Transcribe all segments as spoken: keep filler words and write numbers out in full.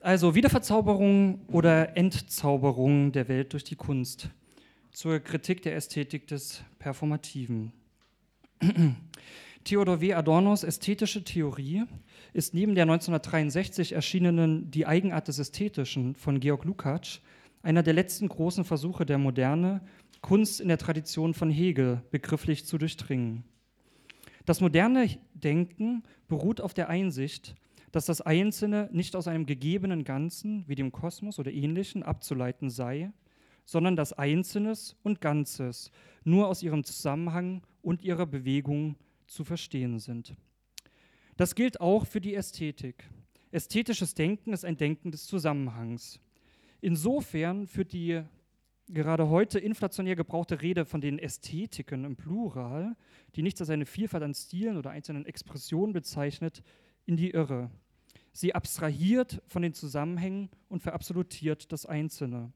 Also Wiederverzauberung oder Entzauberung der Welt durch die Kunst zur Kritik der Ästhetik des Performativen. Theodor W. Adornos ästhetische Theorie ist neben der neunzehnhundertdreiundsechzig erschienenen Die Eigenart des Ästhetischen von Georg Lukács einer der letzten großen Versuche der Moderne, Kunst in der Tradition von Hegel begrifflich zu durchdringen. Das moderne Denken beruht auf der Einsicht, dass das Einzelne nicht aus einem gegebenen Ganzen, wie dem Kosmos oder Ähnlichem, abzuleiten sei, sondern dass Einzelnes und Ganzes nur aus ihrem Zusammenhang und ihrer Bewegung zu verstehen sind. Das gilt auch für die Ästhetik. Ästhetisches Denken ist ein Denken des Zusammenhangs. Insofern führt die gerade heute inflationär gebrauchte Rede von den Ästhetiken im Plural, die nichts als eine Vielfalt an Stilen oder einzelnen Expressionen bezeichnet, in die Irre. Sie abstrahiert von den Zusammenhängen und verabsolutiert das Einzelne.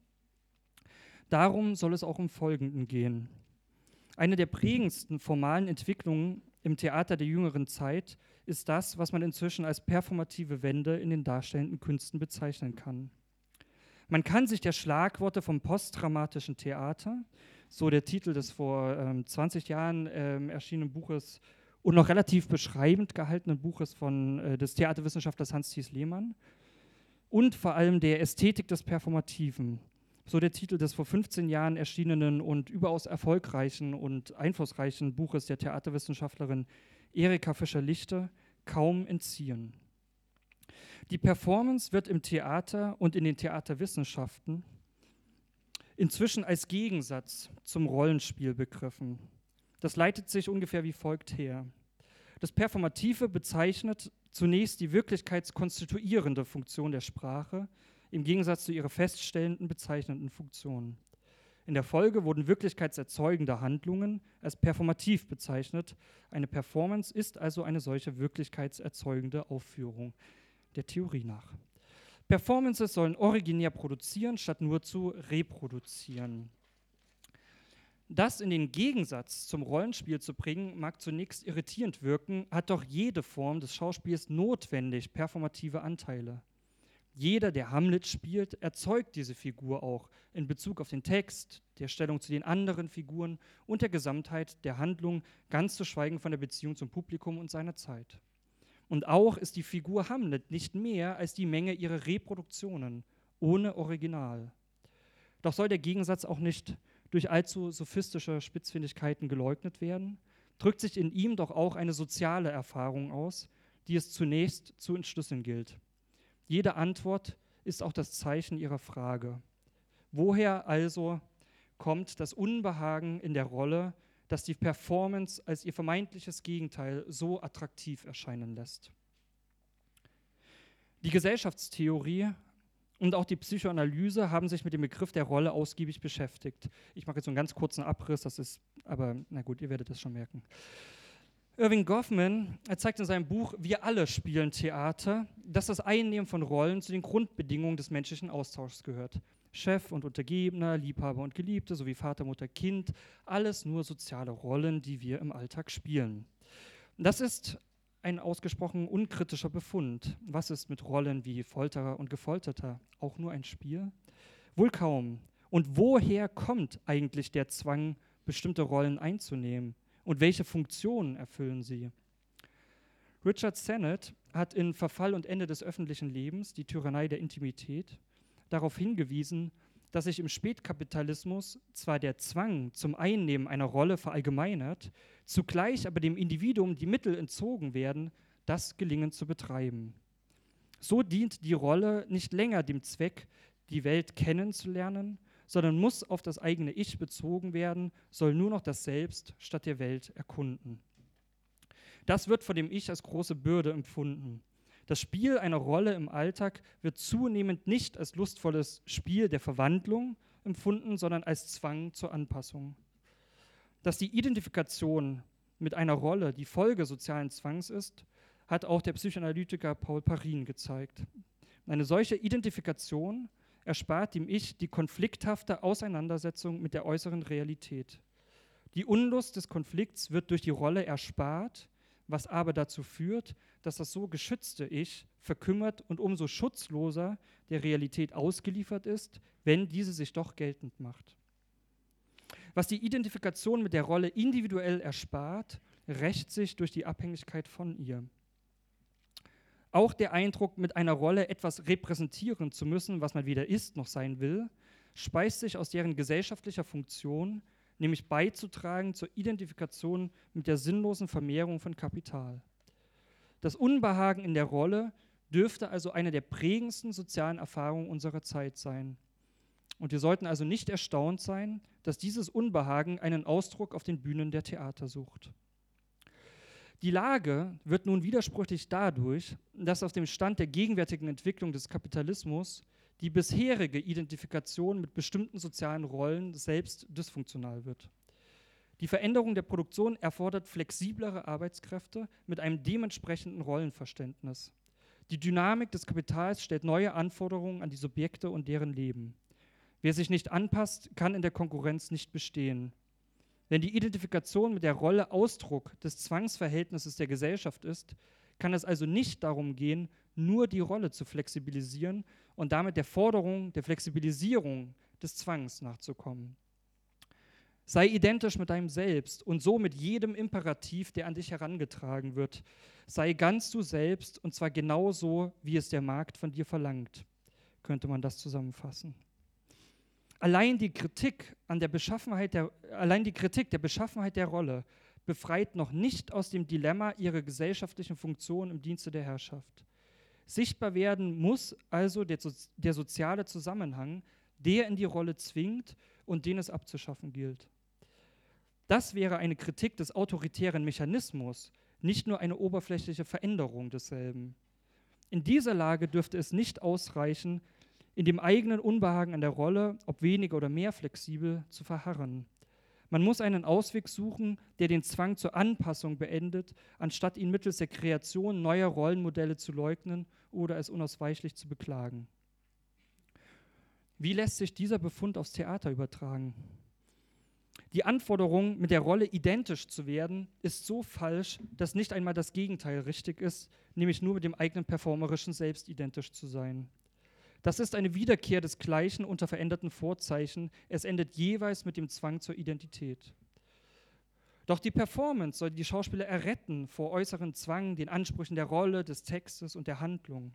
Darum soll es auch im Folgenden gehen. Eine der prägendsten formalen Entwicklungen im Theater der jüngeren Zeit ist das, was man inzwischen als performative Wende in den darstellenden Künsten bezeichnen kann. Man kann sich der Schlagworte vom postdramatischen Theater, so der Titel des vor ähm, zwanzig Jahren ähm, erschienenen Buches und noch relativ beschreibend gehaltenen Buches von, äh, des Theaterwissenschaftlers Hans Thies Lehmann und vor allem der Ästhetik des Performativen, so der Titel des vor fünfzehn Jahren erschienenen und überaus erfolgreichen und einflussreichen Buches der Theaterwissenschaftlerin Erika Fischer-Lichte, kaum entziehen. Die Performance wird im Theater und in den Theaterwissenschaften inzwischen als Gegensatz zum Rollenspiel begriffen. Das leitet sich ungefähr wie folgt her. Das Performative bezeichnet zunächst die wirklichkeitskonstituierende Funktion der Sprache, im Gegensatz zu ihrer feststellenden, bezeichnenden Funktion. In der Folge wurden wirklichkeitserzeugende Handlungen als performativ bezeichnet. Eine Performance ist also eine solche wirklichkeitserzeugende Aufführung der Theorie nach. Performances sollen originär produzieren, statt nur zu reproduzieren. Das in den Gegensatz zum Rollenspiel zu bringen, mag zunächst irritierend wirken, hat doch jede Form des Schauspiels notwendig performative Anteile. Jeder, der Hamlet spielt, erzeugt diese Figur auch in Bezug auf den Text, der Stellung zu den anderen Figuren und der Gesamtheit der Handlung, ganz zu schweigen von der Beziehung zum Publikum und seiner Zeit. Und auch ist die Figur Hamlet nicht mehr als die Menge ihrer Reproduktionen, ohne Original. Doch soll der Gegensatz auch nicht durch allzu sophistische Spitzfindigkeiten geleugnet werden, drückt sich in ihm doch auch eine soziale Erfahrung aus, die es zunächst zu entschlüsseln gilt. Jede Antwort ist auch das Zeichen ihrer Frage. Woher also kommt das Unbehagen in der Rolle, das die Performance als ihr vermeintliches Gegenteil so attraktiv erscheinen lässt? Die Gesellschaftstheorie und auch die Psychoanalyse haben sich mit dem Begriff der Rolle ausgiebig beschäftigt. Ich mache jetzt so einen ganz kurzen Abriss, das ist, aber na gut, ihr werdet das schon merken. Irving Goffman zeigt in seinem Buch Wir alle spielen Theater, dass das Einnehmen von Rollen zu den Grundbedingungen des menschlichen Austauschs gehört. Chef und Untergebener, Liebhaber und Geliebte sowie Vater, Mutter, Kind, alles nur soziale Rollen, die wir im Alltag spielen. Das ist ein ausgesprochen unkritischer Befund. Was ist mit Rollen wie Folterer und Gefolterter? Auch nur ein Spiel? Wohl kaum. Und woher kommt eigentlich der Zwang, bestimmte Rollen einzunehmen? Und welche Funktionen erfüllen sie? Richard Sennett hat in Verfall und Ende des öffentlichen Lebens, die Tyrannei der Intimität, darauf hingewiesen, dass sich im Spätkapitalismus zwar der Zwang zum Einnehmen einer Rolle verallgemeinert, zugleich aber dem Individuum die Mittel entzogen werden, das Gelingen zu betreiben. So dient die Rolle nicht länger dem Zweck, die Welt kennenzulernen, sondern muss auf das eigene Ich bezogen werden, soll nur noch das Selbst statt der Welt erkunden. Das wird von dem Ich als große Bürde empfunden. Das Spiel einer Rolle im Alltag wird zunehmend nicht als lustvolles Spiel der Verwandlung empfunden, sondern als Zwang zur Anpassung. Dass die Identifikation mit einer Rolle die Folge sozialen Zwangs ist, hat auch der Psychoanalytiker Paul Parin gezeigt. Eine solche Identifikation erspart dem Ich die konflikthafte Auseinandersetzung mit der äußeren Realität. Die Unlust des Konflikts wird durch die Rolle erspart, was aber dazu führt, dass das so geschützte Ich verkümmert und umso schutzloser der Realität ausgeliefert ist, wenn diese sich doch geltend macht. Was die Identifikation mit der Rolle individuell erspart, rächt sich durch die Abhängigkeit von ihr. Auch der Eindruck, mit einer Rolle etwas repräsentieren zu müssen, was man weder ist noch sein will, speist sich aus deren gesellschaftlicher Funktion, nämlich beizutragen zur Identifikation mit der sinnlosen Vermehrung von Kapital. Das Unbehagen in der Rolle dürfte also eine der prägendsten sozialen Erfahrungen unserer Zeit sein. Und wir sollten also nicht erstaunt sein, dass dieses Unbehagen einen Ausdruck auf den Bühnen der Theater sucht. Die Lage wird nun widersprüchlich dadurch, dass auf dem Stand der gegenwärtigen Entwicklung des Kapitalismus die bisherige Identifikation mit bestimmten sozialen Rollen selbst dysfunktional wird. Die Veränderung der Produktion erfordert flexiblere Arbeitskräfte mit einem dementsprechenden Rollenverständnis. Die Dynamik des Kapitals stellt neue Anforderungen an die Subjekte und deren Leben. Wer sich nicht anpasst, kann in der Konkurrenz nicht bestehen. Wenn die Identifikation mit der Rolle Ausdruck des Zwangsverhältnisses der Gesellschaft ist, kann es also nicht darum gehen, nur die Rolle zu flexibilisieren und damit der Forderung der Flexibilisierung des Zwangs nachzukommen. Sei identisch mit deinem Selbst und so mit jedem Imperativ, der an dich herangetragen wird. Sei ganz du selbst und zwar genauso, wie es der Markt von dir verlangt, könnte man das zusammenfassen. Allein die Kritik an der Beschaffenheit der, allein die Kritik der Beschaffenheit der Rolle befreit noch nicht aus dem Dilemma ihrer gesellschaftlichen Funktion im Dienste der Herrschaft. Sichtbar werden muss also der, der soziale Zusammenhang, der in die Rolle zwingt und den es abzuschaffen gilt. Das wäre eine Kritik des autoritären Mechanismus, nicht nur eine oberflächliche Veränderung desselben. In dieser Lage dürfte es nicht ausreichen, in dem eigenen Unbehagen an der Rolle, ob weniger oder mehr flexibel, zu verharren. Man muss einen Ausweg suchen, der den Zwang zur Anpassung beendet, anstatt ihn mittels der Kreation neuer Rollenmodelle zu leugnen oder es unausweichlich zu beklagen. Wie lässt sich dieser Befund aufs Theater übertragen? Die Anforderung, mit der Rolle identisch zu werden, ist so falsch, dass nicht einmal das Gegenteil richtig ist, nämlich nur mit dem eigenen performerischen Selbst identisch zu sein. Das ist eine Wiederkehr des Gleichen unter veränderten Vorzeichen. Es endet jeweils mit dem Zwang zur Identität. Doch die Performance soll die Schauspieler erretten vor äußeren Zwang, den Ansprüchen der Rolle, des Textes und der Handlung.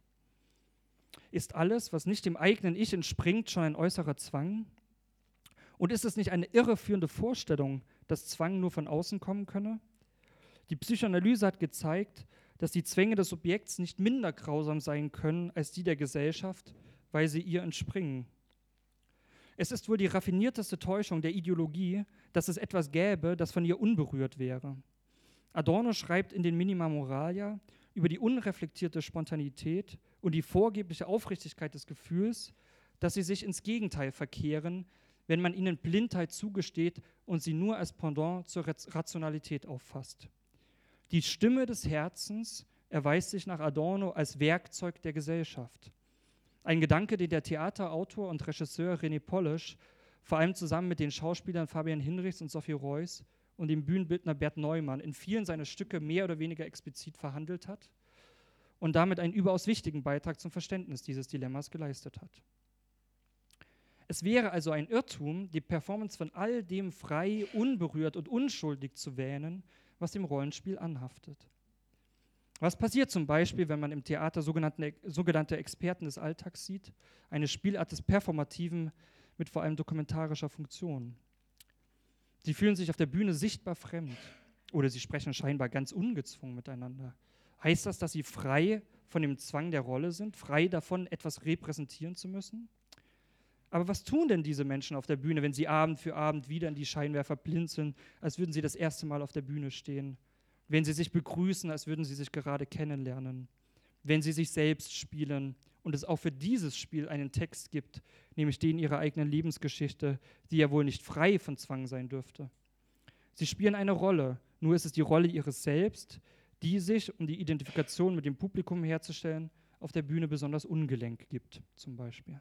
Ist alles, was nicht dem eigenen Ich entspringt, schon ein äußerer Zwang? Und ist es nicht eine irreführende Vorstellung, dass Zwang nur von außen kommen könne? Die Psychoanalyse hat gezeigt, dass die Zwänge des Subjekts nicht minder grausam sein können als die der Gesellschaft, weil sie ihr entspringen. Es ist wohl die raffinierteste Täuschung der Ideologie, dass es etwas gäbe, das von ihr unberührt wäre. Adorno schreibt in den Minima Moralia über die unreflektierte Spontanität und die vorgebliche Aufrichtigkeit des Gefühls, dass sie sich ins Gegenteil verkehren, wenn man ihnen Blindheit zugesteht und sie nur als Pendant zur Rationalität auffasst. Die Stimme des Herzens erweist sich nach Adorno als Werkzeug der Gesellschaft. Ein Gedanke, den der Theaterautor und Regisseur René Polish vor allem zusammen mit den Schauspielern Fabian Hinrichs und Sophie Reuss und dem Bühnenbildner Bert Neumann in vielen seiner Stücke mehr oder weniger explizit verhandelt hat und damit einen überaus wichtigen Beitrag zum Verständnis dieses Dilemmas geleistet hat. Es wäre also ein Irrtum, die Performance von all dem frei, unberührt und unschuldig zu wähnen, was dem Rollenspiel anhaftet. Was passiert zum Beispiel, wenn man im Theater sogenannte, sogenannte Experten des Alltags sieht, eine Spielart des Performativen mit vor allem dokumentarischer Funktion? Sie fühlen sich auf der Bühne sichtbar fremd oder sie sprechen scheinbar ganz ungezwungen miteinander. Heißt das, dass sie frei von dem Zwang der Rolle sind, frei davon, etwas repräsentieren zu müssen? Aber was tun denn diese Menschen auf der Bühne, wenn sie Abend für Abend wieder in die Scheinwerfer blinzeln, als würden sie das erste Mal auf der Bühne stehen? Wenn sie sich begrüßen, als würden sie sich gerade kennenlernen? Wenn sie sich selbst spielen und es auch für dieses Spiel einen Text gibt, nämlich den ihrer eigenen Lebensgeschichte, die ja wohl nicht frei von Zwang sein dürfte. Sie spielen eine Rolle, nur ist es die Rolle ihres Selbst, die sich, um die Identifikation mit dem Publikum herzustellen, auf der Bühne besonders ungelenk gibt, zum Beispiel.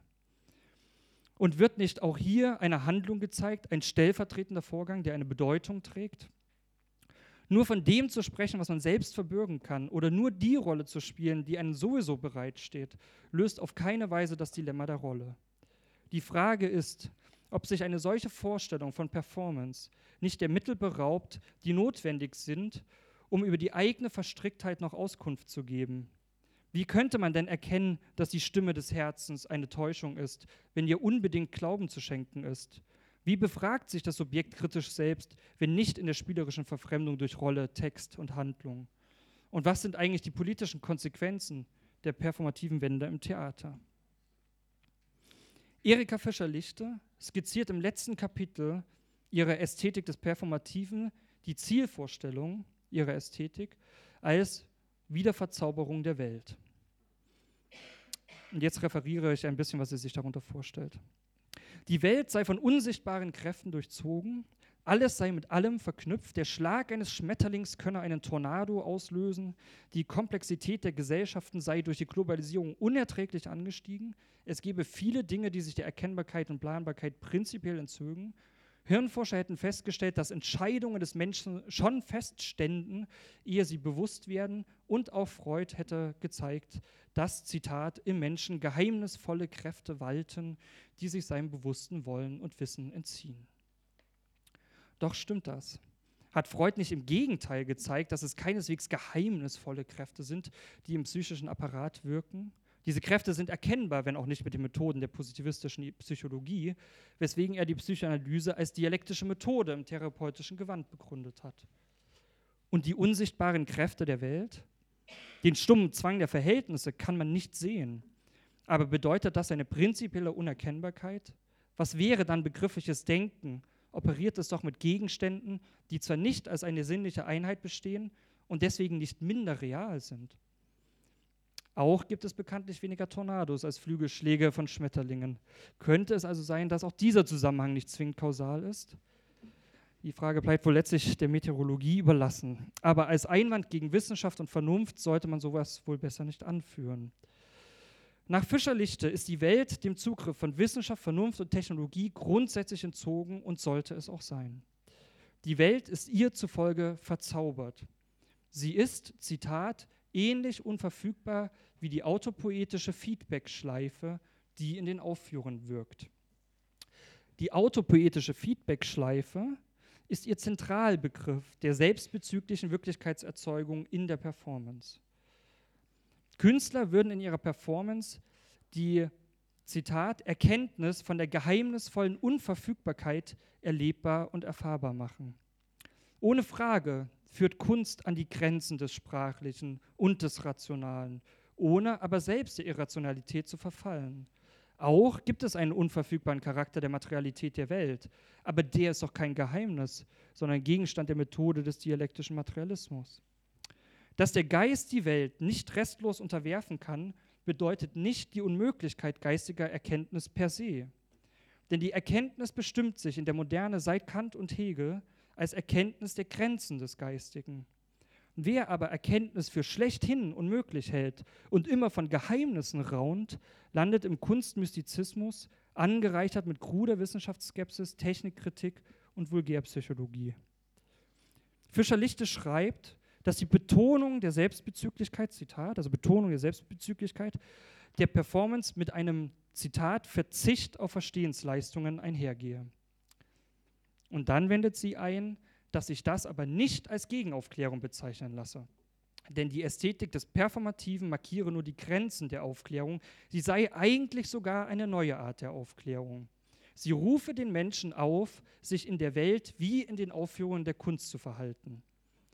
Und wird nicht auch hier eine Handlung gezeigt, ein stellvertretender Vorgang, der eine Bedeutung trägt? Nur von dem zu sprechen, was man selbst verbürgen kann, oder nur die Rolle zu spielen, die einem sowieso bereitsteht, löst auf keine Weise das Dilemma der Rolle. Die Frage ist, ob sich eine solche Vorstellung von Performance nicht der Mittel beraubt, die notwendig sind, um über die eigene Verstricktheit noch Auskunft zu geben. Wie könnte man denn erkennen, dass die Stimme des Herzens eine Täuschung ist, wenn ihr unbedingt Glauben zu schenken ist? Wie befragt sich das Subjekt kritisch selbst, wenn nicht in der spielerischen Verfremdung durch Rolle, Text und Handlung? Und was sind eigentlich die politischen Konsequenzen der performativen Wende im Theater? Erika Fischer-Lichte skizziert im letzten Kapitel ihrer Ästhetik des Performativen die Zielvorstellung ihrer Ästhetik als Wiederverzauberung der Welt. Und jetzt referiere ich ein bisschen, was sie sich darunter vorstellt. Die Welt sei von unsichtbaren Kräften durchzogen, alles sei mit allem verknüpft, der Schlag eines Schmetterlings könne einen Tornado auslösen, die Komplexität der Gesellschaften sei durch die Globalisierung unerträglich angestiegen, es gebe viele Dinge, die sich der Erkennbarkeit und Planbarkeit prinzipiell entzögen. Hirnforscher hätten festgestellt, dass Entscheidungen des Menschen schon festständen, ehe sie bewusst werden, und auch Freud hätte gezeigt, dass, Zitat, im Menschen geheimnisvolle Kräfte walten, die sich seinem bewussten Wollen und Wissen entziehen. Doch stimmt das? Hat Freud nicht im Gegenteil gezeigt, dass es keineswegs geheimnisvolle Kräfte sind, die im psychischen Apparat wirken? Diese Kräfte sind erkennbar, wenn auch nicht mit den Methoden der positivistischen Psychologie, weswegen er die Psychoanalyse als dialektische Methode im therapeutischen Gewand begründet hat. Und die unsichtbaren Kräfte der Welt? Den stummen Zwang der Verhältnisse kann man nicht sehen. Aber bedeutet das eine prinzipielle Unerkennbarkeit? Was wäre dann begriffliches Denken? Operiert es doch mit Gegenständen, die zwar nicht als eine sinnliche Einheit bestehen und deswegen nicht minder real sind. Auch gibt es bekanntlich weniger Tornados als Flügelschläge von Schmetterlingen. Könnte es also sein, dass auch dieser Zusammenhang nicht zwingend kausal ist? Die Frage bleibt wohl letztlich der Meteorologie überlassen. Aber als Einwand gegen Wissenschaft und Vernunft sollte man sowas wohl besser nicht anführen. Nach Fischer-Lichte ist die Welt dem Zugriff von Wissenschaft, Vernunft und Technologie grundsätzlich entzogen und sollte es auch sein. Die Welt ist ihr zufolge verzaubert. Sie ist, Zitat, ähnlich unverfügbar wie die autopoetische Feedback-Schleife, die in den Aufführungen wirkt. Die autopoetische Feedback-Schleife ist ihr Zentralbegriff der selbstbezüglichen Wirklichkeitserzeugung in der Performance. Künstler würden in ihrer Performance die, Zitat, Erkenntnis von der geheimnisvollen Unverfügbarkeit erlebbar und erfahrbar machen. Ohne Frage führt Kunst an die Grenzen des Sprachlichen und des Rationalen, ohne aber selbst der Irrationalität zu verfallen. Auch gibt es einen unverfügbaren Charakter der Materialität der Welt, aber der ist doch kein Geheimnis, sondern Gegenstand der Methode des dialektischen Materialismus. Dass der Geist die Welt nicht restlos unterwerfen kann, bedeutet nicht die Unmöglichkeit geistiger Erkenntnis per se. Denn die Erkenntnis bestimmt sich in der Moderne seit Kant und Hegel als Erkenntnis der Grenzen des Geistigen. Wer aber Erkenntnis für schlechthin unmöglich hält und immer von Geheimnissen raunt, landet im Kunstmystizismus, angereichert mit kruder Wissenschaftsskepsis, Technikkritik und Vulgärpsychologie. Fischer-Lichte schreibt, dass die Betonung der Selbstbezüglichkeit, Zitat, also Betonung der Selbstbezüglichkeit, der Performance mit einem, Zitat, Verzicht auf Verstehensleistungen einhergehe. Und dann wendet sie ein, dass sich das aber nicht als Gegenaufklärung bezeichnen lasse. Denn die Ästhetik des Performativen markiere nur die Grenzen der Aufklärung, sie sei eigentlich sogar eine neue Art der Aufklärung. Sie rufe den Menschen auf, sich in der Welt wie in den Aufführungen der Kunst zu verhalten.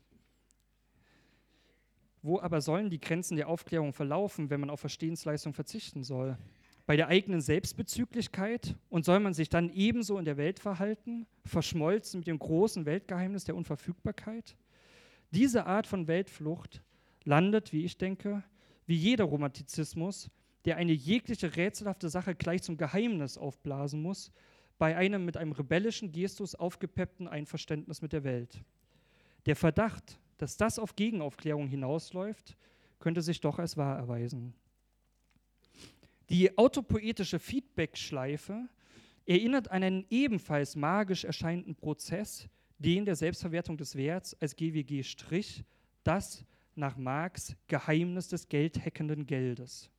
Wo aber sollen die Grenzen der Aufklärung verlaufen, wenn man auf Verstehensleistung verzichten soll? Bei der eigenen Selbstbezüglichkeit? Und soll man sich dann ebenso in der Welt verhalten, verschmolzen mit dem großen Weltgeheimnis der Unverfügbarkeit? Diese Art von Weltflucht landet, wie ich denke, wie jeder Romantizismus, der eine jegliche rätselhafte Sache gleich zum Geheimnis aufblasen muss, bei einem mit einem rebellischen Gestus aufgepeppten Einverständnis mit der Welt. Der Verdacht, dass das auf Gegenaufklärung hinausläuft, könnte sich doch als wahr erweisen. Die autopoetische Feedback-Schleife erinnert an einen ebenfalls magisch erscheinenden Prozess, den der Selbstverwertung des Werts als G W G Strich, das nach Marx Geheimnis des geldheckenden Geldes.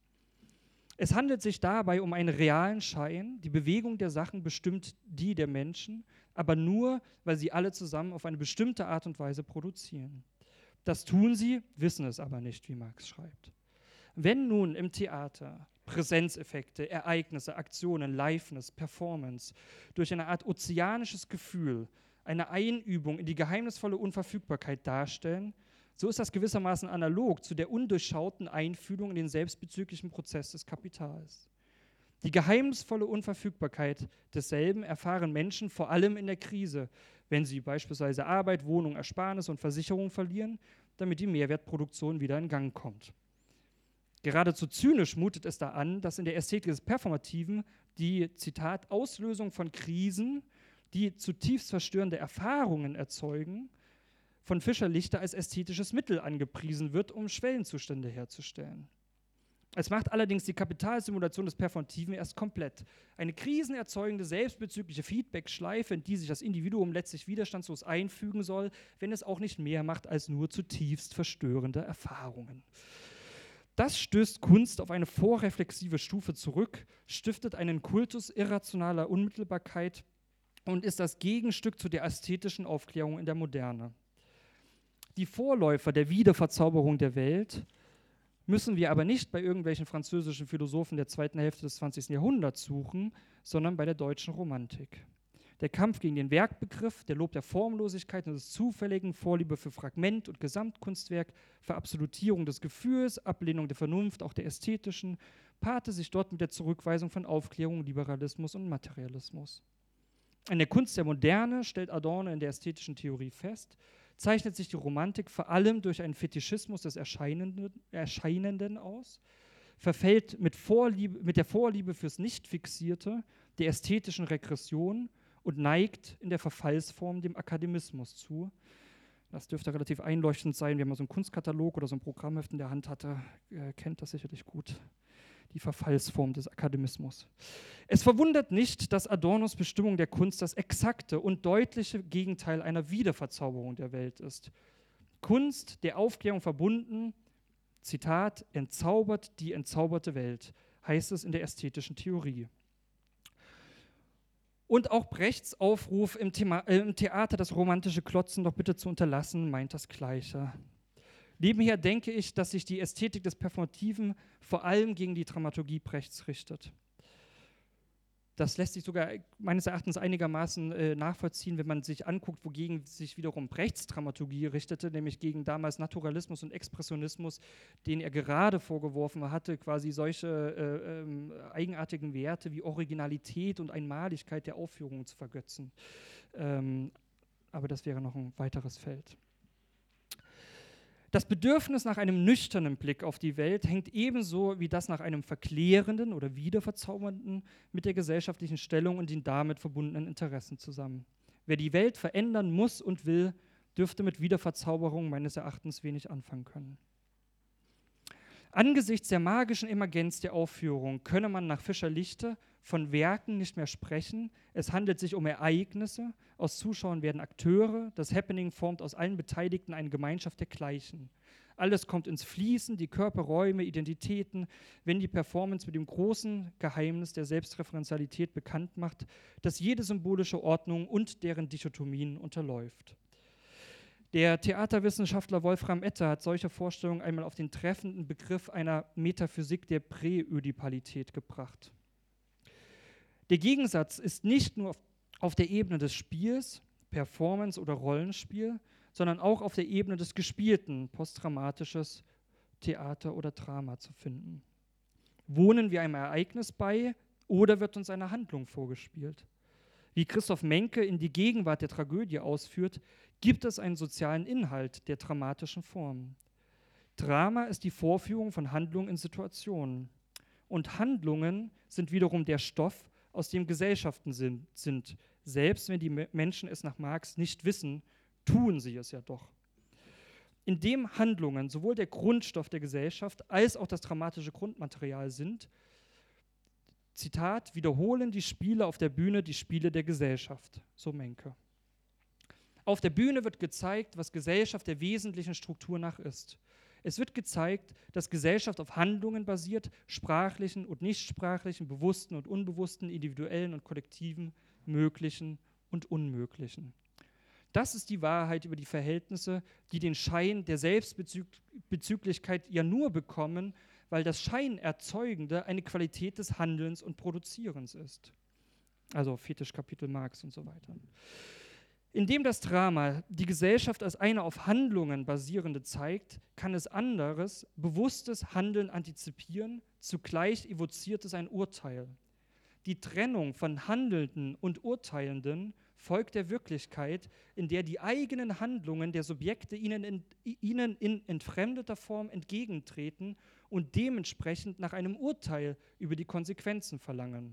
Es handelt sich dabei um einen realen Schein, die Bewegung der Sachen bestimmt die der Menschen, aber nur, weil sie alle zusammen auf eine bestimmte Art und Weise produzieren. Das tun sie, wissen es aber nicht, wie Marx schreibt. Wenn nun im Theater Präsenzeffekte, Ereignisse, Aktionen, Liveness, Performance durch eine Art ozeanisches Gefühl eine Einübung in die geheimnisvolle Unverfügbarkeit darstellen, so ist das gewissermaßen analog zu der undurchschauten Einfühlung in den selbstbezüglichen Prozess des Kapitals. Die geheimnisvolle Unverfügbarkeit desselben erfahren Menschen vor allem in der Krise, wenn sie beispielsweise Arbeit, Wohnung, Ersparnis und Versicherung verlieren, damit die Mehrwertproduktion wieder in Gang kommt. Geradezu zynisch mutet es da an, dass in der Ästhetik des Performativen die, Zitat, Auslösung von Krisen, die zutiefst verstörende Erfahrungen erzeugen, von Fischer-Lichter als ästhetisches Mittel angepriesen wird, um Schwellenzustände herzustellen. Es macht allerdings die Kapitalsimulation des Performativen erst komplett. Eine krisenerzeugende, selbstbezügliche Feedback-Schleife, in die sich das Individuum letztlich widerstandslos einfügen soll, wenn es auch nicht mehr macht als nur zutiefst verstörende Erfahrungen. Das stößt Kunst auf eine vorreflexive Stufe zurück, stiftet einen Kultus irrationaler Unmittelbarkeit und ist das Gegenstück zu der ästhetischen Aufklärung in der Moderne. Die Vorläufer der Wiederverzauberung der Welt müssen wir aber nicht bei irgendwelchen französischen Philosophen der zweiten Hälfte des zwanzigsten Jahrhunderts suchen, sondern bei der deutschen Romantik. Der Kampf gegen den Werkbegriff, der Lob der Formlosigkeit und des Zufälligen, Vorliebe für Fragment- und Gesamtkunstwerk, Verabsolutierung des Gefühls, Ablehnung der Vernunft, auch der ästhetischen, paarte sich dort mit der Zurückweisung von Aufklärung, Liberalismus und Materialismus. In der Kunst der Moderne, stellt Adorno in der ästhetischen Theorie fest, zeichnet sich die Romantik vor allem durch einen Fetischismus des Erscheinenden, Erscheinenden aus, verfällt mit, Vorliebe, mit der Vorliebe fürs Nicht-Fixierte, der ästhetischen Regression und neigt in der Verfallsform dem Akademismus zu. Das dürfte relativ einleuchtend sein, wer mal so einen Kunstkatalog oder so ein Programmheft in der Hand hatte, äh, kennt das sicherlich gut. Die Verfallsform des Akademismus. Es verwundert nicht, dass Adornos Bestimmung der Kunst das exakte und deutliche Gegenteil einer Wiederverzauberung der Welt ist. Kunst, der Aufklärung verbunden, Zitat, entzaubert die entzauberte Welt, heißt es in der ästhetischen Theorie. Und auch Brechts Aufruf im, Thema, äh, im Theater, das romantische Klotzen doch bitte zu unterlassen, meint das Gleiche. Nebenher denke ich, dass sich die Ästhetik des Performativen vor allem gegen die Dramaturgie Brechts richtet. Das lässt sich sogar meines Erachtens einigermaßen äh, nachvollziehen, wenn man sich anguckt, wogegen sich wiederum Brechts Dramaturgie richtete, nämlich gegen damals Naturalismus und Expressionismus, den er gerade vorgeworfen hatte, quasi solche äh, ähm, eigenartigen Werte wie Originalität und Einmaligkeit der Aufführungen zu vergötzen. Ähm, aber das wäre noch ein weiteres Feld. Das Bedürfnis nach einem nüchternen Blick auf die Welt hängt ebenso wie das nach einem verklärenden oder wiederverzaubernden mit der gesellschaftlichen Stellung und den damit verbundenen Interessen zusammen. Wer die Welt verändern muss und will, dürfte mit Wiederverzauberung meines Erachtens wenig anfangen können. Angesichts der magischen Emergenz der Aufführung könne man nach Fischer-Lichte von Werken nicht mehr sprechen. Es handelt sich um Ereignisse, aus Zuschauern werden Akteure, das Happening formt aus allen Beteiligten eine Gemeinschaft der Gleichen. Alles kommt ins Fließen, die Körper, Räume, Identitäten, wenn die Performance mit dem großen Geheimnis der Selbstreferenzialität bekannt macht, das jede symbolische Ordnung und deren Dichotomien unterläuft. Der Theaterwissenschaftler Wolfram Etter hat solche Vorstellungen einmal auf den treffenden Begriff einer Metaphysik der Präödipalität gebracht. Der Gegensatz ist nicht nur auf der Ebene des Spiels, Performance oder Rollenspiel, sondern auch auf der Ebene des Gespielten, postdramatisches Theater oder Drama zu finden. Wohnen wir einem Ereignis bei oder wird uns eine Handlung vorgespielt? Wie Christoph Menke in die Gegenwart der Tragödie ausführt, gibt es einen sozialen Inhalt der dramatischen Form. Drama ist die Vorführung von Handlungen in Situationen. Und Handlungen sind wiederum der Stoff, aus dem Gesellschaften sind, sind. Selbst wenn die Menschen es nach Marx nicht wissen, tun sie es ja doch. Indem Handlungen sowohl der Grundstoff der Gesellschaft als auch das dramatische Grundmaterial sind, Zitat, wiederholen die Spiele auf der Bühne die Spiele der Gesellschaft, so Menke. Auf der Bühne wird gezeigt, was Gesellschaft der wesentlichen Struktur nach ist. Es wird gezeigt, dass Gesellschaft auf Handlungen basiert, sprachlichen und nichtsprachlichen, bewussten und unbewussten, individuellen und kollektiven, möglichen und unmöglichen. Das ist die Wahrheit über die Verhältnisse, die den Schein der Selbstbezüglichkeit ja nur bekommen, weil das Scheinerzeugende eine Qualität des Handelns und Produzierens ist. Also Fetischkapitel Marx und so weiter. Indem das Drama die Gesellschaft als eine auf Handlungen basierende zeigt, kann es anderes, bewusstes Handeln antizipieren, zugleich evoziert es ein Urteil. Die Trennung von Handelnden und Urteilenden folgt der Wirklichkeit, in der die eigenen Handlungen der Subjekte ihnen in, ihnen in entfremdeter Form entgegentreten und dementsprechend nach einem Urteil über die Konsequenzen verlangen.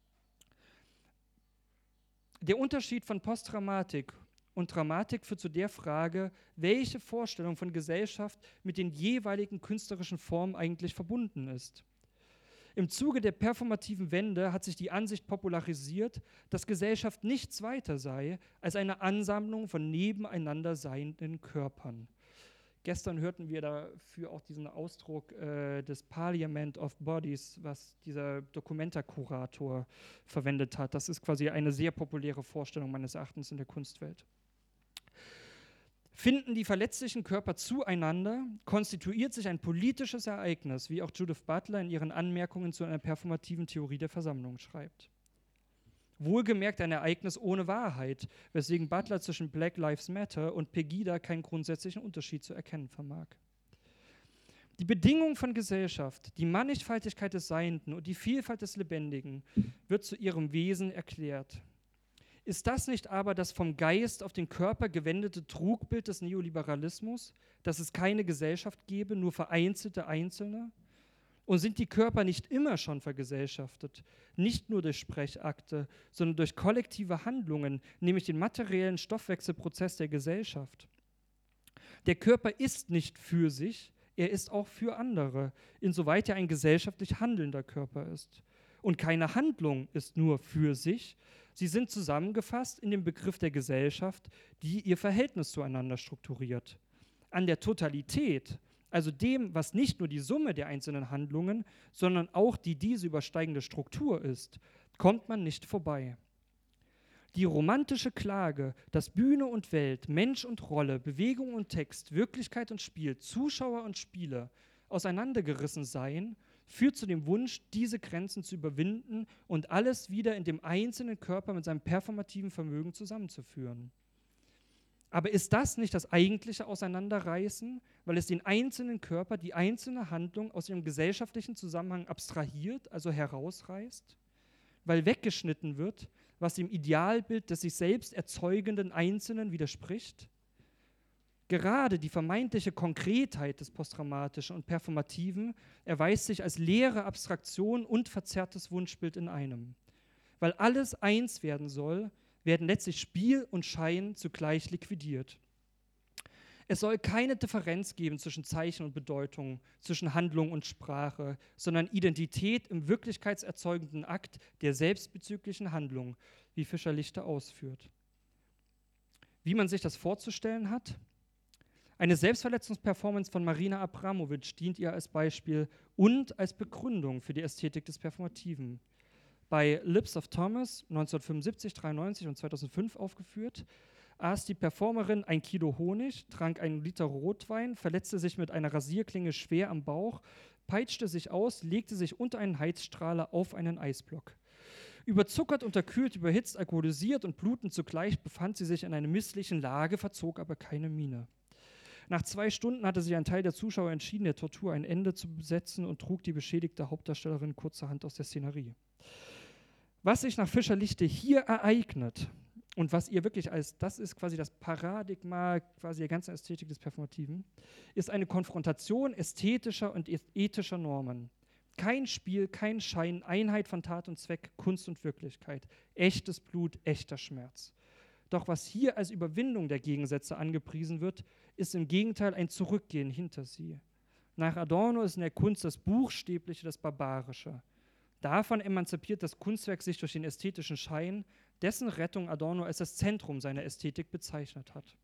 Der Unterschied von Postdramatik und Dramatik führt zu der Frage, welche Vorstellung von Gesellschaft mit den jeweiligen künstlerischen Formen eigentlich verbunden ist. Im Zuge der performativen Wende hat sich die Ansicht popularisiert, dass Gesellschaft nichts weiter sei als eine Ansammlung von nebeneinander seienden Körpern. Gestern hörten wir dafür auch diesen Ausdruck äh, des Parliament of Bodies, was dieser Documenta-Kurator verwendet hat. Das ist quasi eine sehr populäre Vorstellung meines Erachtens in der Kunstwelt. Finden die verletzlichen Körper zueinander, konstituiert sich ein politisches Ereignis, wie auch Judith Butler in ihren Anmerkungen zu einer performativen Theorie der Versammlung schreibt. Wohlgemerkt ein Ereignis ohne Wahrheit, weswegen Butler zwischen Black Lives Matter und Pegida keinen grundsätzlichen Unterschied zu erkennen vermag. Die Bedingung von Gesellschaft, die Mannigfaltigkeit des Seienden und die Vielfalt des Lebendigen wird zu ihrem Wesen erklärt. Ist das nicht aber das vom Geist auf den Körper gewendete Trugbild des Neoliberalismus, dass es keine Gesellschaft gebe, nur vereinzelte Einzelne? Und sind die Körper nicht immer schon vergesellschaftet, nicht nur durch Sprechakte, sondern durch kollektive Handlungen, nämlich den materiellen Stoffwechselprozess der Gesellschaft? Der Körper ist nicht für sich, er ist auch für andere, insoweit er ein gesellschaftlich handelnder Körper ist. Und keine Handlung ist nur für sich, sie sind zusammengefasst in dem Begriff der Gesellschaft, die ihr Verhältnis zueinander strukturiert. An der Totalität, also dem, was nicht nur die Summe der einzelnen Handlungen, sondern auch die diese übersteigende Struktur ist, kommt man nicht vorbei. Die romantische Klage, dass Bühne und Welt, Mensch und Rolle, Bewegung und Text, Wirklichkeit und Spiel, Zuschauer und Spieler auseinandergerissen seien, führt zu dem Wunsch, diese Grenzen zu überwinden und alles wieder in dem einzelnen Körper mit seinem performativen Vermögen zusammenzuführen. Aber ist das nicht das eigentliche Auseinanderreißen, weil es den einzelnen Körper, die einzelne Handlung aus ihrem gesellschaftlichen Zusammenhang abstrahiert, also herausreißt? Weil weggeschnitten wird, was dem Idealbild des sich selbst erzeugenden Einzelnen widerspricht? Gerade die vermeintliche Konkretheit des Posttraumatischen und Performativen erweist sich als leere Abstraktion und verzerrtes Wunschbild in einem. Weil alles eins werden soll, werden letztlich Spiel und Schein zugleich liquidiert. Es soll keine Differenz geben zwischen Zeichen und Bedeutung, zwischen Handlung und Sprache, sondern Identität im wirklichkeitserzeugenden Akt der selbstbezüglichen Handlung, wie Fischer-Lichte ausführt. Wie man sich das vorzustellen hat? Eine Selbstverletzungsperformance von Marina Abramovic dient ihr als Beispiel und als Begründung für die Ästhetik des Performativen. Bei Lips of Thomas, neunzehnhundertfünfundsiebzig, dreiundneunzig und zweitausendfünf aufgeführt, aß die Performerin ein Kilo Honig, trank einen Liter Rotwein, verletzte sich mit einer Rasierklinge schwer am Bauch, peitschte sich aus, legte sich unter einen Heizstrahler auf einen Eisblock. Überzuckert, unterkühlt, überhitzt, alkoholisiert und blutend zugleich befand sie sich in einer misslichen Lage, verzog aber keine Miene. Nach zwei Stunden hatte sich ein Teil der Zuschauer entschieden, der Tortur ein Ende zu setzen und trug die beschädigte Hauptdarstellerin kurzerhand aus der Szenerie. Was sich nach Fischer-Lichte hier ereignet und was ihr wirklich als, das ist quasi das Paradigma quasi der ganzen Ästhetik des Performativen, ist eine Konfrontation ästhetischer und ethischer Normen. Kein Spiel, kein Schein, Einheit von Tat und Zweck, Kunst und Wirklichkeit, echtes Blut, echter Schmerz. Doch was hier als Überwindung der Gegensätze angepriesen wird, ist im Gegenteil ein Zurückgehen hinter sie. Nach Adorno ist in der Kunst das Buchstäbliche das Barbarische. Davon emanzipiert das Kunstwerk sich durch den ästhetischen Schein, dessen Rettung Adorno als das Zentrum seiner Ästhetik bezeichnet hat.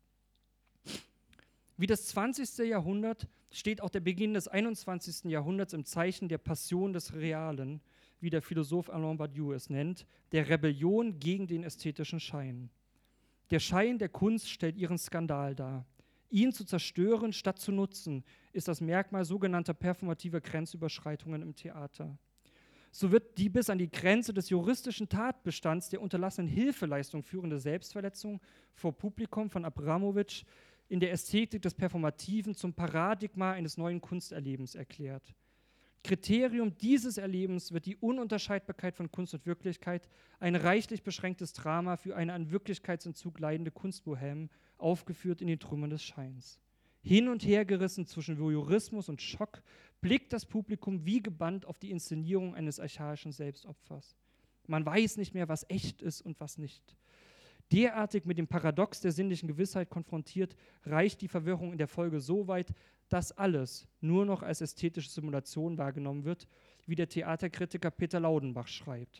Wie das zwanzigste Jahrhundert steht auch der Beginn des einundzwanzigsten Jahrhunderts im Zeichen der Passion des Realen, wie der Philosoph Alain Badiou es nennt, der Rebellion gegen den ästhetischen Schein. Der Schein der Kunst stellt ihren Skandal dar. Ihn zu zerstören, statt zu nutzen, ist das Merkmal sogenannter performativer Grenzüberschreitungen im Theater. So wird die bis an die Grenze des juristischen Tatbestands der unterlassenen Hilfeleistung führende Selbstverletzung vor Publikum von Abramowitsch in der Ästhetik des Performativen zum Paradigma eines neuen Kunsterlebens erklärt. Kriterium dieses Erlebens wird die Ununterscheidbarkeit von Kunst und Wirklichkeit, ein reichlich beschränktes Drama für eine an Wirklichkeitsentzug leidende Kunstbohème, aufgeführt in den Trümmern des Scheins. Hin und her gerissen zwischen Voyeurismus und Schock blickt das Publikum wie gebannt auf die Inszenierung eines archaischen Selbstopfers. Man weiß nicht mehr, was echt ist und was nicht. Derartig mit dem Paradox der sinnlichen Gewissheit konfrontiert, reicht die Verwirrung in der Folge so weit, dass alles nur noch als ästhetische Simulation wahrgenommen wird, wie der Theaterkritiker Peter Laudenbach schreibt.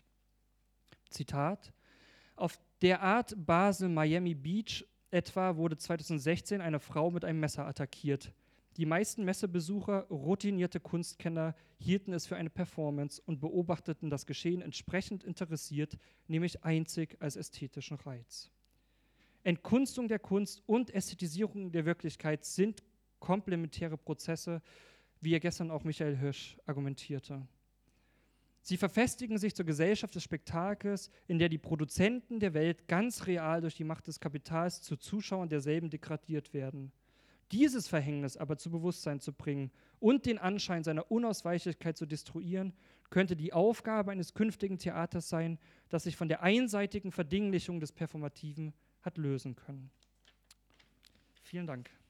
Zitat: Auf der Art Basel Miami Beach etwa wurde zweitausendsechzehn eine Frau mit einem Messer attackiert. Die meisten Messebesucher, routinierte Kunstkenner, hielten es für eine Performance und beobachteten das Geschehen entsprechend interessiert, nämlich einzig als ästhetischen Reiz. Entkunstung der Kunst und Ästhetisierung der Wirklichkeit sind komplementäre Prozesse, wie ja gestern auch Michael Hirsch argumentierte. Sie verfestigen sich zur Gesellschaft des Spektakels, in der die Produzenten der Welt ganz real durch die Macht des Kapitals zu Zuschauern derselben degradiert werden. Dieses Verhängnis aber zu Bewusstsein zu bringen und den Anschein seiner Unausweichlichkeit zu destruieren, könnte die Aufgabe eines künftigen Theaters sein, das sich von der einseitigen Verdinglichung des Performativen hat lösen können. Vielen Dank.